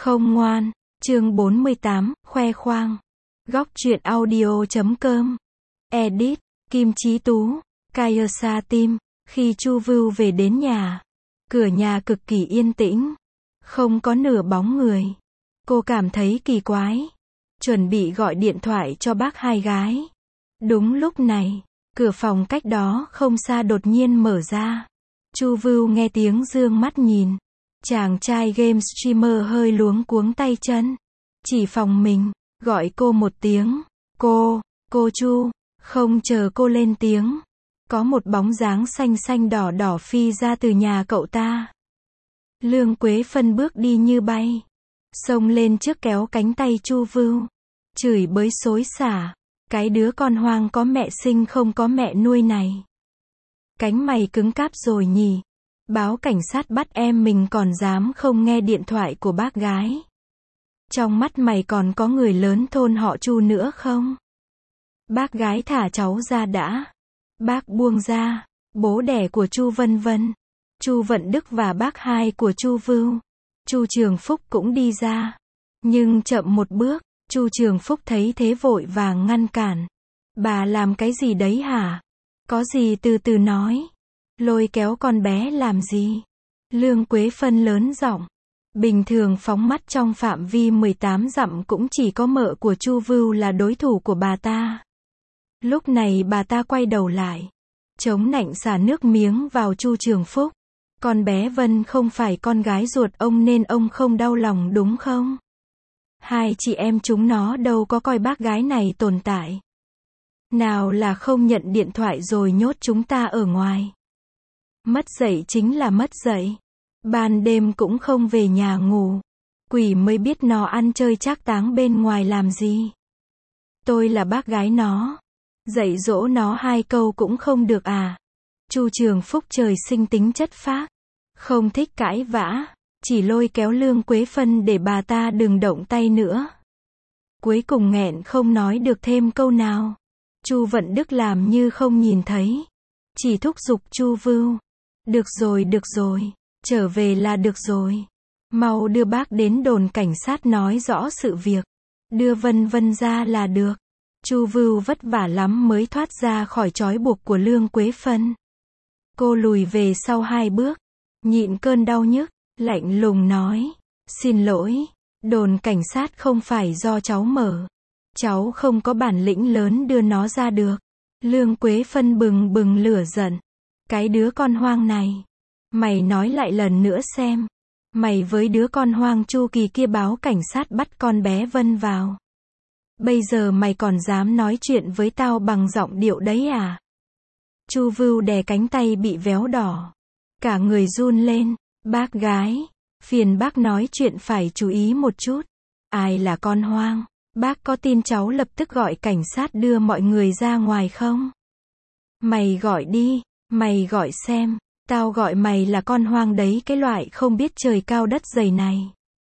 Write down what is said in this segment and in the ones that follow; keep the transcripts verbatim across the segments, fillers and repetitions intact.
Không ngoan. Chương bốn mươi tám, khoe khoang. Góc truyện audio chấm com. Edit, Kim Chí Tú, Kayasa Tim. Khi Chu Vưu về đến nhà, cửa nhà cực kỳ yên tĩnh, không có nửa bóng người. Cô cảm thấy kỳ quái, chuẩn bị gọi điện thoại cho bác hai gái. Đúng lúc này, cửa phòng cách đó không xa đột nhiên mở ra. Chu Vưu nghe tiếng dương mắt nhìn. Chàng trai game streamer hơi luống cuống tay chân. Chỉ phòng mình, gọi cô một tiếng. Cô, cô Chu. Không chờ cô lên tiếng, có một bóng dáng xanh xanh đỏ đỏ phi ra từ nhà cậu ta. Lương Quế Phân bước đi như bay, xông lên trước kéo cánh tay Chu Vưu, chửi bới xối xả. Cái đứa con hoang có mẹ sinh không có mẹ nuôi này. Cánh mày cứng cáp rồi nhỉ. Báo cảnh sát bắt em mình còn dám không nghe điện thoại của bác gái. Trong mắt mày còn có người lớn thôn họ Chu nữa không? Bác gái thả cháu ra đã. Bác buông ra. Bố đẻ của Chu Vân Vân, Chu Vận Đức và bác hai của Chu Vưu, Chu Trường Phúc cũng đi ra. Nhưng chậm một bước, Chu Trường Phúc thấy thế vội vàng ngăn cản. Bà làm cái gì đấy hả? Có gì từ từ nói. Lôi kéo con bé làm gì? Lương Quế Phân lớn giọng. Bình thường phóng mắt trong phạm vi mười tám dặm cũng chỉ có mợ của Chu Vưu là đối thủ của bà ta. Lúc này bà ta quay đầu lại, chống nạnh xả nước miếng vào Chu Trường Phúc. Con bé Vân không phải con gái ruột ông nên ông không đau lòng đúng không? Hai chị em chúng nó đâu có coi bác gái này tồn tại. Nào là không nhận điện thoại rồi nhốt chúng ta ở ngoài. Mất dạy chính là mất dạy. Ban đêm cũng không về nhà ngủ. Quỷ mới biết nó ăn chơi trác táng bên ngoài làm gì. Tôi là bác gái nó. Dạy dỗ nó hai câu cũng không được à? Chu Trường Phúc trời sinh tính chất phác, không thích cãi vã, chỉ lôi kéo Lương Quế Phân để bà ta đừng động tay nữa. Cuối cùng nghẹn không nói được thêm câu nào. Chu Vận Đức làm như không nhìn thấy, chỉ thúc giục Chu Vưu. Được rồi, được rồi, trở về là được rồi. Mau đưa bác đến đồn cảnh sát nói rõ sự việc. Đưa Vân Vân ra là được. Chu Vưu vất vả lắm mới thoát ra khỏi trói buộc của Lương Quế Phân. Cô lùi về sau hai bước, nhịn cơn đau nhức, lạnh lùng nói. Xin lỗi, đồn cảnh sát không phải do cháu mở. Cháu không có bản lĩnh lớn đưa nó ra được. Lương Quế Phân bừng bừng lửa giận. Cái đứa con hoang này. Mày nói lại lần nữa xem. Mày với đứa con hoang Chu Kỳ kia báo cảnh sát bắt con bé Vân vào. Bây giờ mày còn dám nói chuyện với tao bằng giọng điệu đấy à? Chu Vưu đè cánh tay bị véo đỏ. Cả người run lên. Bác gái, phiền bác nói chuyện phải chú ý một chút. Ai là con hoang? Bác có tin cháu lập tức gọi cảnh sát đưa mọi người ra ngoài không? Mày gọi đi, mày gọi xem. Tao gọi mày là con hoang đấy, cái loại không biết trời cao đất dày này.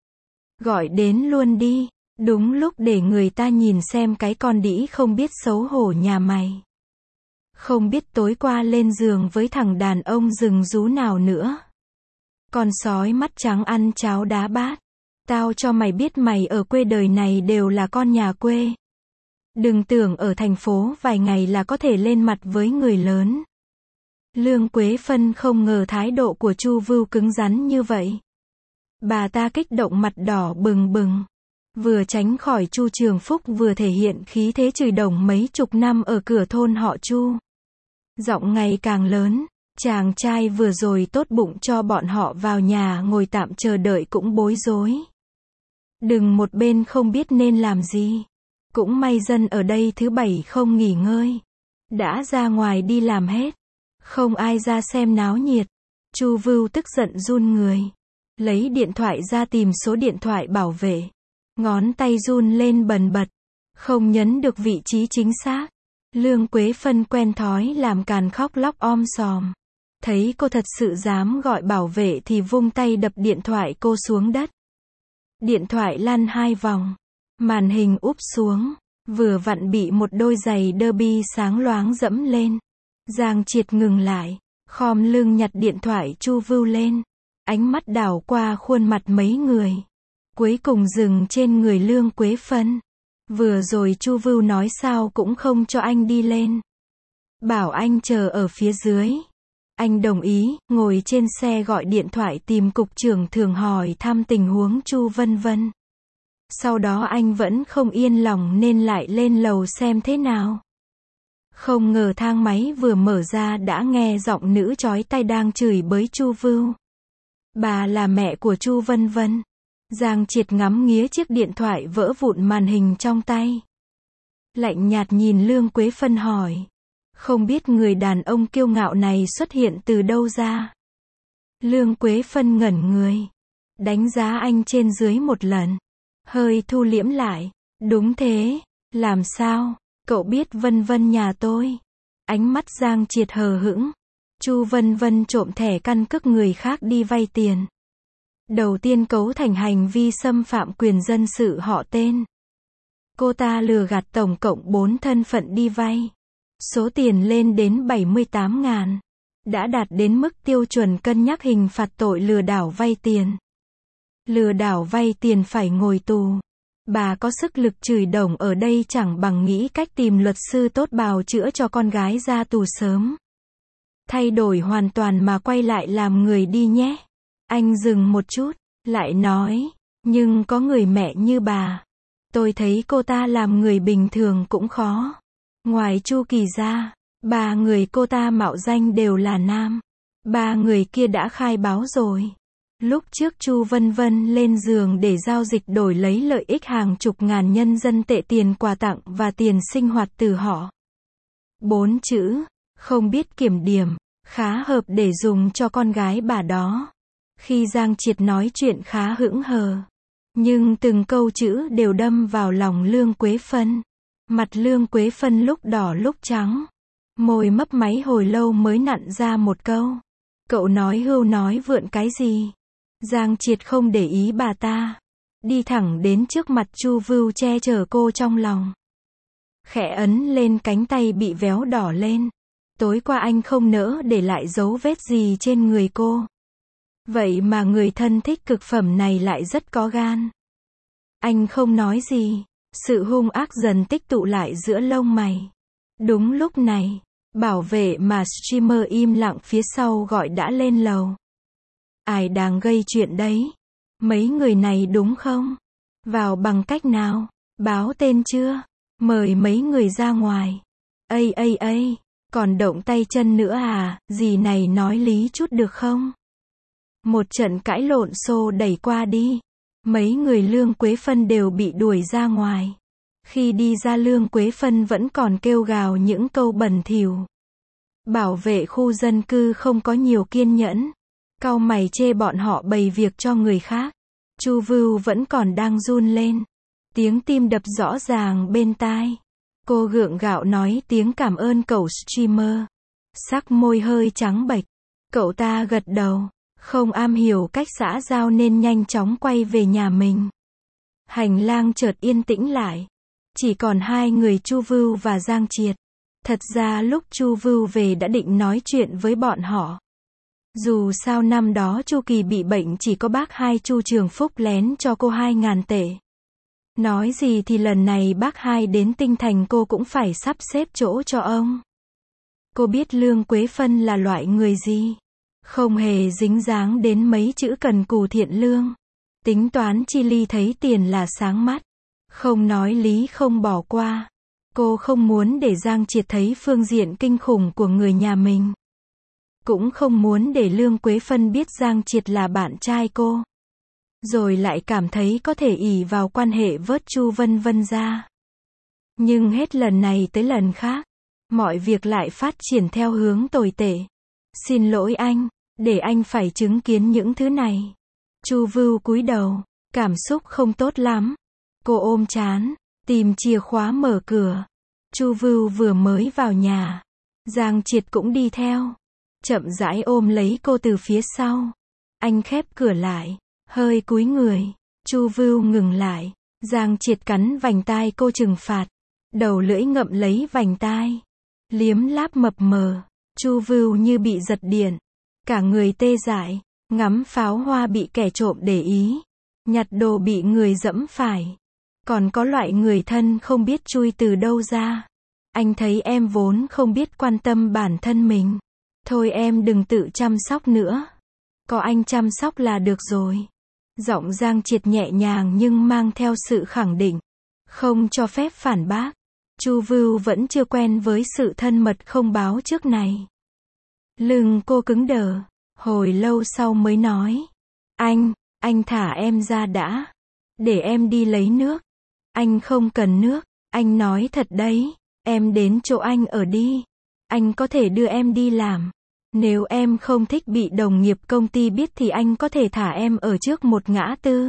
Gọi đến luôn đi. Đúng lúc để người ta nhìn xem cái con đĩ không biết xấu hổ nhà mày. Không biết tối qua lên giường với thằng đàn ông rừng rú nào nữa. Con sói mắt trắng ăn cháo đá bát. Tao cho mày biết mày ở quê đời này đều là con nhà quê. Đừng tưởng ở thành phố vài ngày là có thể lên mặt với người lớn. Lương Quế Phân không ngờ thái độ của Chu Vưu cứng rắn như vậy. Bà ta kích động mặt đỏ bừng bừng. Vừa tránh khỏi Chu Trường Phúc vừa thể hiện khí thế chửi đồng mấy chục năm ở cửa thôn họ Chu. Giọng ngày càng lớn, chàng trai vừa rồi tốt bụng cho bọn họ vào nhà ngồi tạm chờ đợi cũng bối rối. Đừng một bên không biết nên làm gì. Cũng may dân ở đây thứ bảy không nghỉ ngơi. Đã ra ngoài đi làm hết. Không ai ra xem náo nhiệt. Chu Vưu tức giận run người. Lấy điện thoại ra tìm số điện thoại bảo vệ. Ngón tay run lên bần bật. Không nhấn được vị trí chính xác. Lương Quế Phân quen thói làm càn khóc lóc om sòm. Thấy cô thật sự dám gọi bảo vệ thì vung tay đập điện thoại cô xuống đất. Điện thoại lăn hai vòng. Màn hình úp xuống. Vừa vặn bị một đôi giày derby sáng loáng dẫm lên. Giang Triệt ngừng lại. Khom lưng nhặt điện thoại Chu Vưu lên. Ánh mắt đảo qua khuôn mặt mấy người. cuối cùng dừng trên người Lương Quế Phân. Vừa rồi Chu Vưu nói sao cũng không cho anh đi lên. Bảo anh chờ ở phía dưới. Anh đồng ý, ngồi trên xe gọi điện thoại tìm cục trưởng thường hỏi thăm tình huống Chu Vân Vân. Sau đó anh vẫn không yên lòng nên lại lên lầu xem thế nào. Không ngờ thang máy vừa mở ra đã nghe giọng nữ chói tai đang chửi bới Chu Vưu. Bà là mẹ của Chu Vân Vân. Giang Triệt ngắm nghía chiếc điện thoại vỡ vụn màn hình trong tay. Lạnh nhạt nhìn Lương Quế Phân hỏi. Không biết người đàn ông kiêu ngạo này xuất hiện từ đâu ra. Lương Quế Phân ngẩn người. Đánh giá anh trên dưới một lần. Hơi thu liễm lại. Đúng thế. Làm sao? Cậu biết Vân Vân nhà tôi. Ánh mắt Giang Triệt hờ hững. Chu Vân Vân trộm thẻ căn cước người khác đi vay tiền. Đầu tiên cấu thành hành vi xâm phạm quyền dân sự họ tên. Cô ta lừa gạt tổng cộng bốn thân phận đi vay. Số tiền lên đến bảy mươi tám ngàn. Đã đạt đến mức tiêu chuẩn cân nhắc hình phạt tội lừa đảo vay tiền. Lừa đảo vay tiền phải ngồi tù. Bà có sức lực chửi đồng ở đây chẳng bằng nghĩ cách tìm luật sư tốt bào chữa cho con gái ra tù sớm. Thay đổi hoàn toàn mà quay lại làm người đi nhé. Anh dừng một chút, lại nói, nhưng có người mẹ như bà. Tôi thấy cô ta làm người bình thường cũng khó. Ngoài Chu Kỳ ra, ba người cô ta mạo danh đều là nam. Ba người kia đã khai báo rồi. Lúc trước Chu Vân Vân lên giường để giao dịch đổi lấy lợi ích hàng chục ngàn nhân dân tệ tiền quà tặng và tiền sinh hoạt từ họ. Bốn chữ, không biết kiểm điểm, khá hợp để dùng cho con gái bà đó. Khi Giang Triệt nói chuyện khá hững hờ, nhưng từng câu chữ đều đâm vào lòng Lương Quế Phân. Mặt Lương Quế Phân lúc đỏ lúc trắng, môi mấp máy hồi lâu mới nặn ra một câu. Cậu nói hưu nói vượn cái gì? Giang Triệt không để ý bà ta, đi thẳng đến trước mặt Chu Vưu che chở cô trong lòng. Khẽ ấn lên cánh tay bị véo đỏ lên. Tối qua anh không nỡ để lại dấu vết gì trên người cô. Vậy mà người thân thích cực phẩm này lại rất có gan. Anh không nói gì, sự hung ác dần tích tụ lại giữa lông mày. Đúng lúc này, bảo vệ mà streamer im lặng phía sau gọi đã lên lầu. Ai đang gây chuyện đấy? Mấy người này đúng không? Vào bằng cách nào? Báo tên chưa? Mời mấy người ra ngoài. Ây ây ây, còn động tay chân nữa à? Gì này nói lý chút được không? Một trận cãi lộn xô đẩy qua đi. Mấy người Lương Quế Phân đều bị đuổi ra ngoài. Khi đi ra Lương Quế Phân vẫn còn kêu gào những câu bẩn thỉu. Bảo vệ khu dân cư không có nhiều kiên nhẫn. Cau mày chê bọn họ bày việc cho người khác. Chu Vưu vẫn còn đang run lên. Tiếng tim đập rõ ràng bên tai. Cô gượng gạo nói tiếng cảm ơn cậu streamer. Sắc môi hơi trắng bệch. Cậu ta gật đầu. Không am hiểu cách xã giao nên nhanh chóng quay về nhà mình. Hành lang chợt yên tĩnh lại. Chỉ còn hai người Chu Vưu và Giang Triệt. Thật ra lúc Chu Vưu về đã định nói chuyện với bọn họ. Dù sao năm đó Chu Kỳ bị bệnh chỉ có bác hai Chu Trường Phúc lén cho cô hai ngàn tệ. Nói gì thì lần này bác hai đến Tinh Thành cô cũng phải sắp xếp chỗ cho ông. Cô biết Lương Quế Phân là loại người gì? Không hề dính dáng đến mấy chữ cần cù thiện lương. Tính toán chi ly thấy tiền là sáng mắt. Không nói lý không bỏ qua. Cô không muốn để Giang Triệt thấy phương diện kinh khủng của người nhà mình. Cũng không muốn để Lương Quế Phân biết Giang Triệt là bạn trai cô. Rồi lại cảm thấy có thể ỷ vào quan hệ vớt Chu Vân Vân ra. Nhưng hết lần này tới lần khác, mọi việc lại phát triển theo hướng tồi tệ. Xin lỗi anh, để anh phải chứng kiến những thứ này. Chu Vưu cúi đầu, cảm xúc không tốt lắm. Cô ôm trán, tìm chìa khóa mở cửa. Chu Vưu vừa mới vào nhà, Giang Triệt cũng đi theo. Chậm rãi ôm lấy cô từ phía sau. Anh khép cửa lại, hơi cúi người. Chu Vưu ngừng lại. Giang Triệt cắn vành tai cô trừng phạt. Đầu lưỡi ngậm lấy vành tai. Liếm láp mập mờ. Chu Vưu như bị giật điện. Cả người tê dại. Ngắm pháo hoa bị kẻ trộm để ý. Nhặt đồ bị người dẫm phải. Còn có loại người thân không biết chui từ đâu ra. Anh thấy em vốn không biết quan tâm bản thân mình. Thôi em đừng tự chăm sóc nữa. Có anh chăm sóc là được rồi. Giọng Giang Triệt nhẹ nhàng nhưng mang theo sự khẳng định. Không cho phép phản bác. Chu Vưu vẫn chưa quen với sự thân mật không báo trước này. Lưng cô cứng đờ. Hồi lâu sau mới nói. Anh, anh thả em ra đã. Để em đi lấy nước. Anh không cần nước. Anh nói thật đấy. Em đến chỗ anh ở đi. Anh có thể đưa em đi làm. Nếu em không thích bị đồng nghiệp công ty biết thì anh có thể thả em ở trước một ngã tư.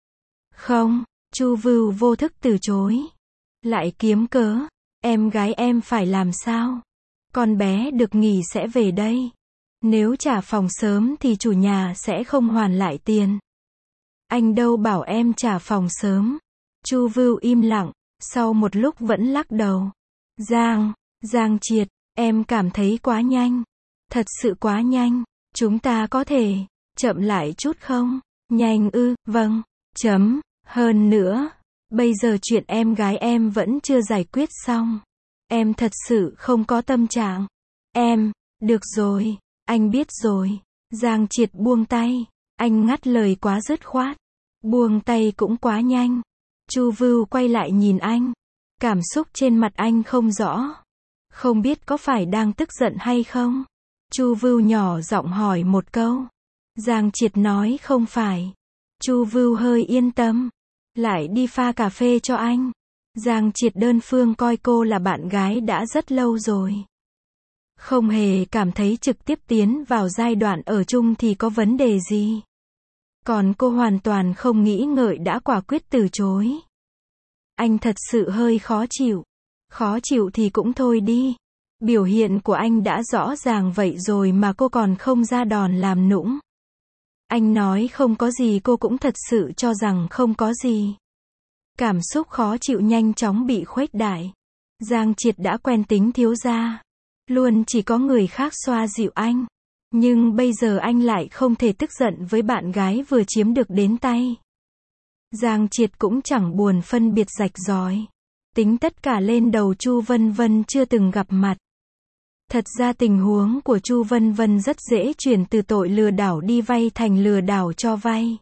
Không, Chu Vưu vô thức từ chối. Lại kiếm cớ. Em gái em phải làm sao? Con bé được nghỉ sẽ về đây. Nếu trả phòng sớm thì chủ nhà sẽ không hoàn lại tiền. Anh đâu bảo em trả phòng sớm. Chu Vưu im lặng, sau một lúc vẫn lắc đầu. Giang, Giang Triệt, em cảm thấy quá nhanh. Thật sự quá nhanh. Chúng ta có thể chậm lại chút không? Nhanh ư? Vâng. Chấm. Hơn nữa, bây giờ chuyện em gái em vẫn chưa giải quyết xong. Em thật sự không có tâm trạng. Em, được rồi, anh biết rồi. Giang Triệt buông tay. Anh ngắt lời quá dứt khoát. Buông tay cũng quá nhanh. Chu Vưu quay lại nhìn anh. Cảm xúc trên mặt anh không rõ. Không biết có phải đang tức giận hay không? Chu Vưu nhỏ giọng hỏi một câu. Giang Triệt nói không phải. Chu Vưu hơi yên tâm. Lại đi pha cà phê cho anh. Giang Triệt đơn phương coi cô là bạn gái đã rất lâu rồi. Không hề cảm thấy trực tiếp tiến vào giai đoạn ở chung thì có vấn đề gì. Còn cô hoàn toàn không nghĩ ngợi đã quả quyết từ chối. Anh thật sự hơi khó chịu. Khó chịu thì cũng thôi đi. Biểu hiện của anh đã rõ ràng vậy rồi mà cô còn không ra đòn làm nũng. Anh nói không có gì cô cũng thật sự cho rằng không có gì. Cảm xúc khó chịu nhanh chóng bị khuếch đại. Giang Triệt đã quen tính thiếu gia. Luôn chỉ có người khác xoa dịu anh. Nhưng bây giờ anh lại không thể tức giận với bạn gái vừa chiếm được đến tay. Giang Triệt cũng chẳng buồn phân biệt rạch ròi. Tính tất cả lên đầu Chu Vân Vân chưa từng gặp mặt. Thật ra tình huống của Chu Vân Vân rất dễ chuyển từ tội lừa đảo đi vay thành lừa đảo cho vay.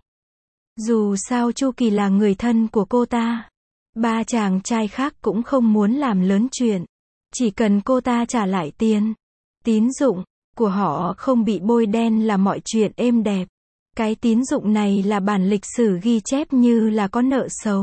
Dù sao Chu Kỳ là người thân của cô ta. Ba chàng trai khác cũng không muốn làm lớn chuyện. Chỉ cần cô ta trả lại tiền, tín dụng của họ không bị bôi đen là mọi chuyện êm đẹp. Cái tín dụng này là bản lịch sử ghi chép như là có nợ xấu.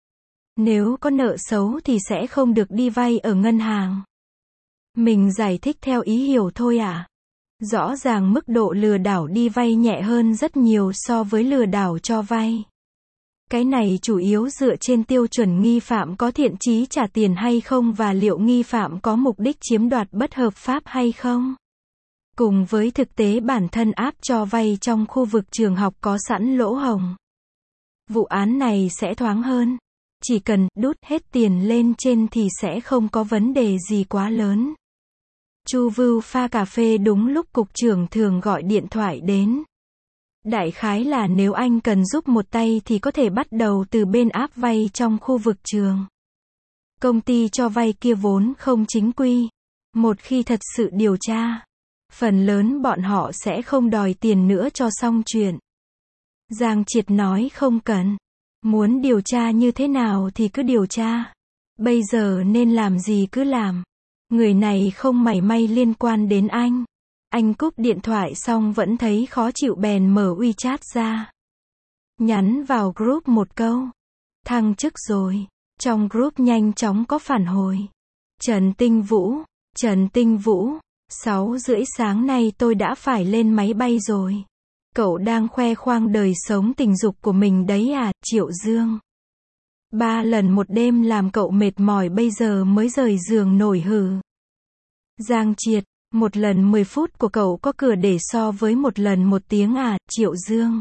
Nếu có nợ xấu thì sẽ không được đi vay ở ngân hàng. Mình giải thích theo ý hiểu thôi à? Rõ ràng mức độ lừa đảo đi vay nhẹ hơn rất nhiều so với lừa đảo cho vay. Cái này chủ yếu dựa trên tiêu chuẩn nghi phạm có thiện chí trả tiền hay không và liệu nghi phạm có mục đích chiếm đoạt bất hợp pháp hay không. Cùng với thực tế bản thân app cho vay trong khu vực trường học có sẵn lỗ hổng. Vụ án này sẽ thoáng hơn. Chỉ cần đút hết tiền lên trên thì sẽ không có vấn đề gì quá lớn. Chu Vưu pha cà phê đúng lúc cục trưởng thường gọi điện thoại đến. Đại khái là nếu anh cần giúp một tay thì có thể bắt đầu từ bên app vay trong khu vực trường. Công ty cho vay kia vốn không chính quy. Một khi thật sự điều tra, phần lớn bọn họ sẽ không đòi tiền nữa cho xong chuyện. Giang Triệt nói không cần. Muốn điều tra như thế nào thì cứ điều tra. Bây giờ nên làm gì cứ làm. Người này không mảy may liên quan đến anh. Anh cúp điện thoại xong vẫn thấy khó chịu bèn mở WeChat ra. Nhắn vào group một câu. Thăng chức rồi. Trong group nhanh chóng có phản hồi. Trần Tinh Vũ. Trần Tinh Vũ. Sáu rưỡi sáng nay tôi đã phải lên máy bay rồi. Cậu đang khoe khoang đời sống tình dục của mình đấy à, Triệu Dương. Ba lần một đêm làm cậu mệt mỏi bây giờ mới rời giường nổi hử. Giang Triệt. Một lần mười phút của cậu có cửa để so với một lần một tiếng à, Triệu Dương.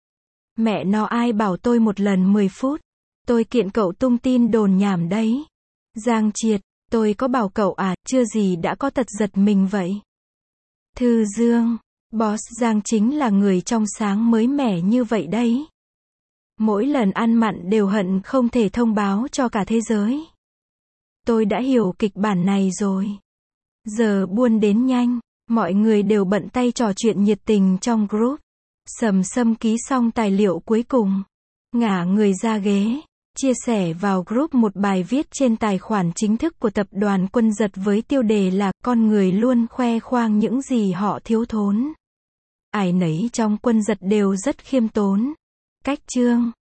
Mẹ nó ai bảo tôi một lần mười phút. Tôi kiện cậu tung tin đồn nhảm đấy. Giang Triệt. Tôi có bảo cậu à, chưa gì đã có tật giật mình vậy. Thư Dương. Boss Giang chính là người trong sáng mới mẻ như vậy đấy. Mỗi lần ăn mặn đều hận không thể thông báo cho cả thế giới. Tôi đã hiểu kịch bản này rồi. Giờ buôn đến nhanh, mọi người đều bận tay trò chuyện nhiệt tình trong group. Sầm Sâm ký xong tài liệu cuối cùng, ngả người ra ghế, chia sẻ vào group một bài viết trên tài khoản chính thức của tập đoàn Quân Giật với tiêu đề là con người luôn khoe khoang những gì họ thiếu thốn. Ai nấy trong Quân Giật đều rất khiêm tốn. Cách chương